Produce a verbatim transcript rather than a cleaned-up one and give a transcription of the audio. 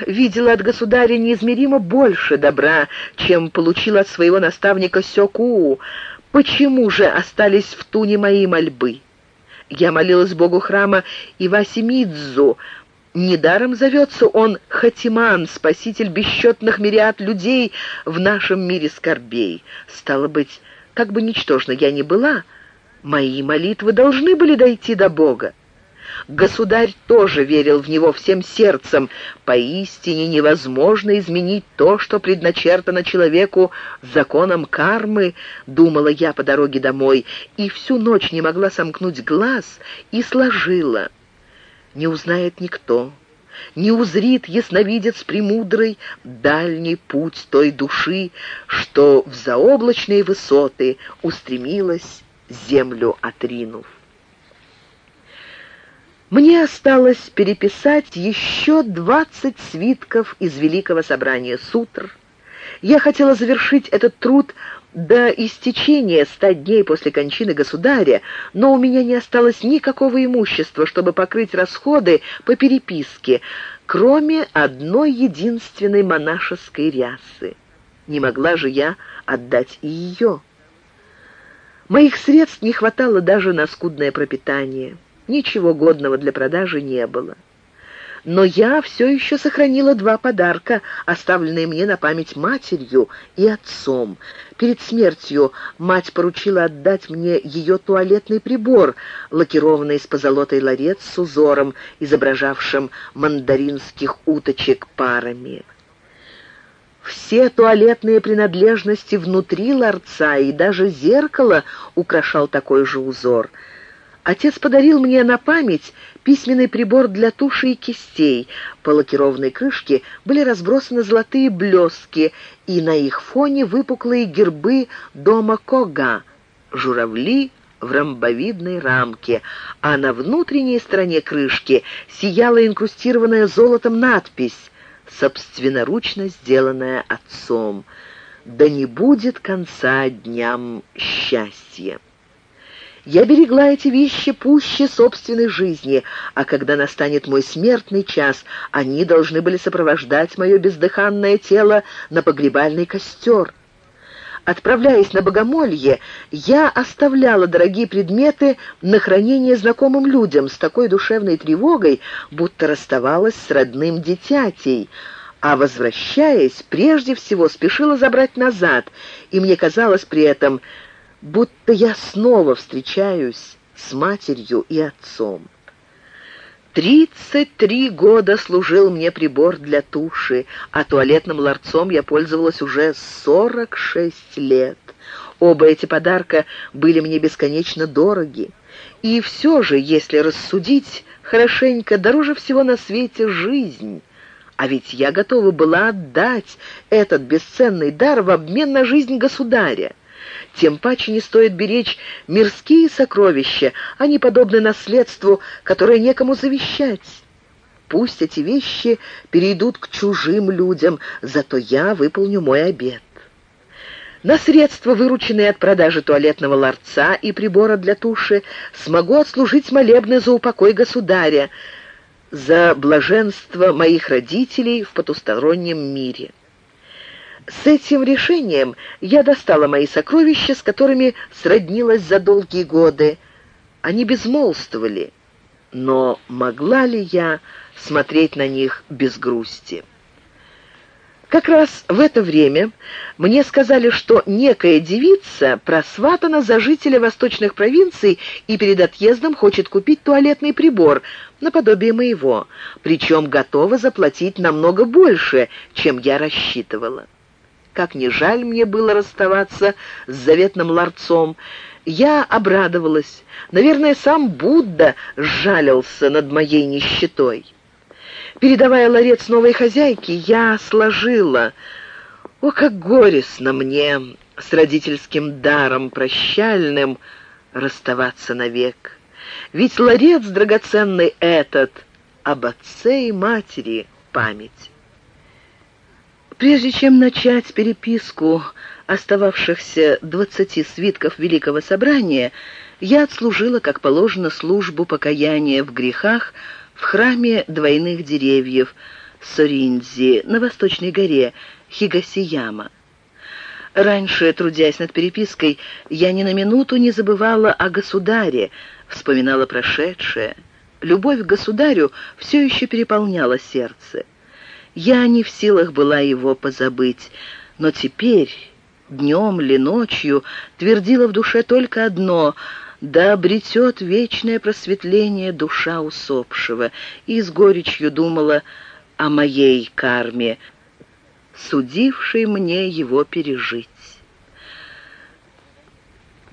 видела от государя неизмеримо больше добра, чем получила от своего наставника Сёкуу. Почему же остались в туне мои мольбы? Я молилась богу храма Ивасимидзу. Недаром зовется он Хатиман, спаситель бесчетных мириад людей в нашем мире скорбей. Стало быть, как бы ничтожна я ни была, мои молитвы должны были дойти до Бога. Государь тоже верил в него всем сердцем. Поистине невозможно изменить то, что предначертано человеку законом кармы, думала я по дороге домой, и всю ночь не могла сомкнуть глаз и сложила. Не узнает никто, не узрит ясновидец премудрый дальний путь той души, что в заоблачные высоты устремилась, землю отринув. Мне осталось переписать еще двадцать свитков из Великого собрания сутр. Я хотела завершить этот труд до истечения ста дней после кончины государя, но у меня не осталось никакого имущества, чтобы покрыть расходы по переписке, кроме одной единственной монашеской рясы. Не могла же я отдать и ее. Моих средств не хватало даже на скудное пропитание. Ничего годного для продажи не было. Но я все еще сохранила два подарка, оставленные мне на память матерью и отцом. Перед смертью мать поручила отдать мне ее туалетный прибор, лакированный с позолотой ларец с узором, изображавшим мандаринских уточек парами. Все туалетные принадлежности внутри ларца и даже зеркало украшал такой же узор. Отец подарил мне на память письменный прибор для туши и кистей. По лакированной крышке были разбросаны золотые блестки, и на их фоне выпуклые гербы дома Кога, журавли в ромбовидной рамке, а на внутренней стороне крышки сияла инкрустированная золотом надпись, собственноручно сделанная отцом: «Да не будет конца дням счастья». Я берегла эти вещи пуще собственной жизни, а когда настанет мой смертный час, они должны были сопровождать мое бездыханное тело на погребальный костер. Отправляясь на богомолье, я оставляла дорогие предметы на хранение знакомым людям с такой душевной тревогой, будто расставалась с родным дитятей, а, возвращаясь, прежде всего спешила забрать назад, и мне казалось при этом, будто я снова встречаюсь с матерью и отцом. Тридцать три года служил мне прибор для туши, а туалетным ларцом я пользовалась уже сорок шесть лет. Оба эти подарка были мне бесконечно дороги. И все же, если рассудить хорошенько, дороже всего на свете жизнь. А ведь я готова была отдать этот бесценный дар в обмен на жизнь государя. Тем паче не стоит беречь мирские сокровища, они подобны наследству, которое некому завещать. Пусть эти вещи перейдут к чужим людям, зато я выполню мой обет. На средства, вырученные от продажи туалетного ларца и прибора для туши, смогу отслужить молебны за упокой государя, за блаженство моих родителей в потустороннем мире. С этим решением я достала мои сокровища, с которыми сроднилась за долгие годы. Они безмолвствовали, но могла ли я смотреть на них без грусти? Как раз в это время мне сказали, что некая девица просватана за жителя восточных провинций и перед отъездом хочет купить туалетный прибор, наподобие моего, причем готова заплатить намного больше, чем я рассчитывала. Как ни жаль мне было расставаться с заветным ларцом, я обрадовалась. Наверное, сам Будда сжалился над моей нищетой. Передавая ларец новой хозяйке, я сложила: «О, как горестно мне с родительским даром прощальным расставаться навек! Ведь ларец драгоценный этот об отце и матери память». Прежде чем начать переписку остававшихся двадцати свитков Великого собрания, я отслужила, как положено, службу покаяния в грехах в храме двойных деревьев, Соринзи, на Восточной горе Хигасияма. Раньше, трудясь над перепиской, я ни на минуту не забывала о государе, вспоминала прошедшее. Любовь к государю все еще переполняла сердце. Я не в силах была его позабыть, но теперь, днем ли ночью, твердила в душе только одно: да обретет вечное просветление душа усопшего, и с горечью думала о моей карме, судившей мне его пережить.